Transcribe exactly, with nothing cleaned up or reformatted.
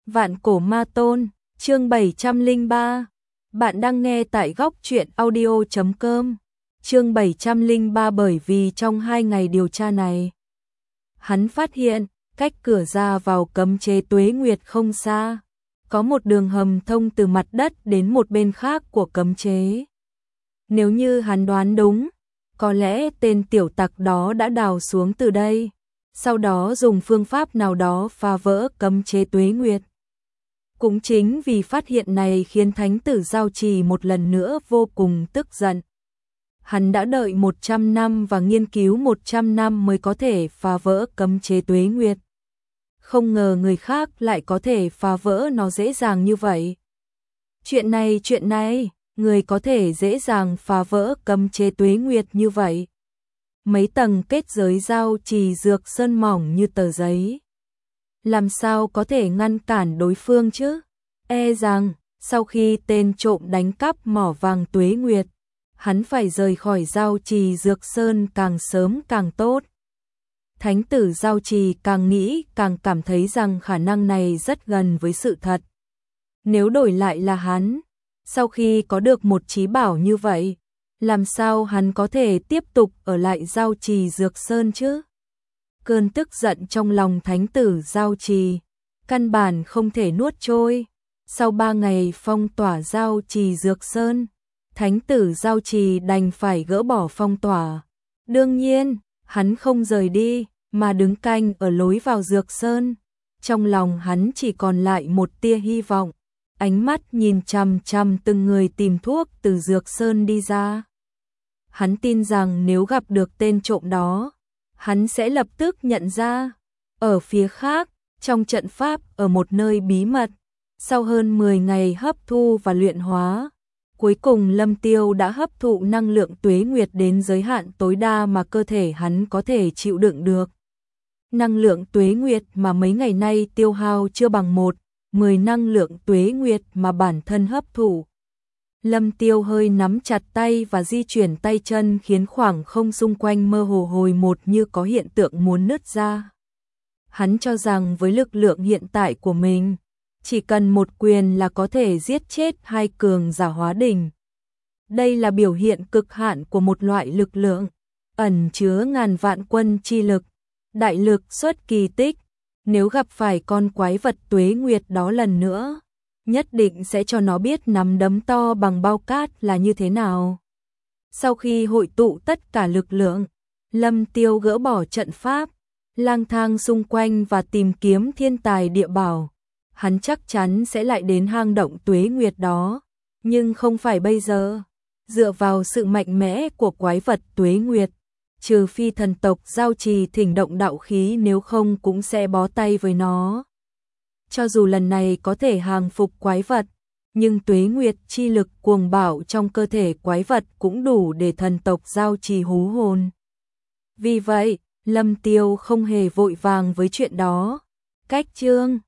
Vạn cổ ma tôn, chương bảy trăm lẻ ba. Bạn đang nghe tại góc truyện audio chấm com. Chương bảy trăm lẻ ba. Bởi vì trong hai ngày điều tra này, hắn phát hiện, cách cửa ra vào cấm chế Tuế Nguyệt không xa, có một đường hầm thông từ mặt đất đến một bên khác của cấm chế. Nếu như hắn đoán đúng, có lẽ tên tiểu tặc đó đã đào xuống từ đây, sau đó dùng phương pháp nào đó phá vỡ cấm chế Tuế Nguyệt. Cũng chính vì phát hiện này khiến Thánh tử Giao Trì một lần nữa vô cùng tức giận. Hắn đã đợi một trăm năm và nghiên cứu một trăm năm mới có thể phá vỡ cấm chế Tuế Nguyệt. Không ngờ người khác lại có thể phá vỡ nó dễ dàng như vậy. Chuyện này, chuyện này, người có thể dễ dàng phá vỡ cấm chế Tuế Nguyệt như vậy. Mấy tầng kết giới Giao Trì dược sơn mỏng như tờ giấy. Làm sao có thể ngăn cản đối phương chứ? E rằng, sau khi tên trộm đánh cắp mỏ vàng Tuế Nguyệt, hắn phải rời khỏi Giao Trì dược sơn càng sớm càng tốt. Thánh tử Giao Trì càng nghĩ càng cảm thấy rằng khả năng này rất gần với sự thật. Nếu đổi lại là hắn, sau khi có được một trí bảo như vậy, làm sao hắn có thể tiếp tục ở lại Giao Trì dược sơn chứ? Cơn tức giận trong lòng Thánh tử Giao Trì, căn bản không thể nuốt trôi. Sau ba ngày phong tỏa Giao Trì dược sơn, Thánh tử Giao Trì đành phải gỡ bỏ phong tỏa. Đương nhiên, hắn không rời đi, mà đứng canh ở lối vào dược sơn. Trong lòng hắn chỉ còn lại một tia hy vọng, ánh mắt nhìn chằm chằm từng người tìm thuốc từ dược sơn đi ra. Hắn tin rằng nếu gặp được tên trộm đó, hắn sẽ lập tức nhận ra. Ở phía khác, trong trận pháp ở một nơi bí mật, sau hơn mười ngày hấp thu và luyện hóa, cuối cùng Lâm Tiêu đã hấp thụ năng lượng Tuế Nguyệt đến giới hạn tối đa mà cơ thể hắn có thể chịu đựng được. Năng lượng Tuế Nguyệt mà mấy ngày nay tiêu hao chưa bằng một, mười năng lượng Tuế Nguyệt mà bản thân hấp thụ. Lâm Tiêu hơi nắm chặt tay và di chuyển tay chân khiến khoảng không xung quanh mơ hồ hồi một như có hiện tượng muốn nứt ra. Hắn cho rằng với lực lượng hiện tại của mình, chỉ cần một quyền là có thể giết chết hai cường giả hóa đỉnh. Đây là biểu hiện cực hạn của một loại lực lượng, ẩn chứa ngàn vạn quân chi lực, đại lực xuất kỳ tích. Nếu gặp phải con quái vật Tuế Nguyệt đó lần nữa, nhất định sẽ cho nó biết nắm đấm to bằng bao cát là như thế nào. Sau khi hội tụ tất cả lực lượng, Lâm Tiêu gỡ bỏ trận pháp, lang thang xung quanh và tìm kiếm thiên tài địa bảo. Hắn chắc chắn sẽ lại đến hang động Tuế Nguyệt đó, nhưng không phải bây giờ. Dựa vào sự mạnh mẽ của quái vật Tuế Nguyệt, trừ phi thần tộc Giao Trì thỉnh động đạo khí, nếu không cũng sẽ bó tay với nó. Cho dù lần này có thể hàng phục quái vật, nhưng Tuế Nguyệt chi lực cuồng bạo trong cơ thể quái vật cũng đủ để thần tộc Giao Trì hú hồn. Vì vậy, Lâm Tiêu không hề vội vàng với chuyện đó. Cách chương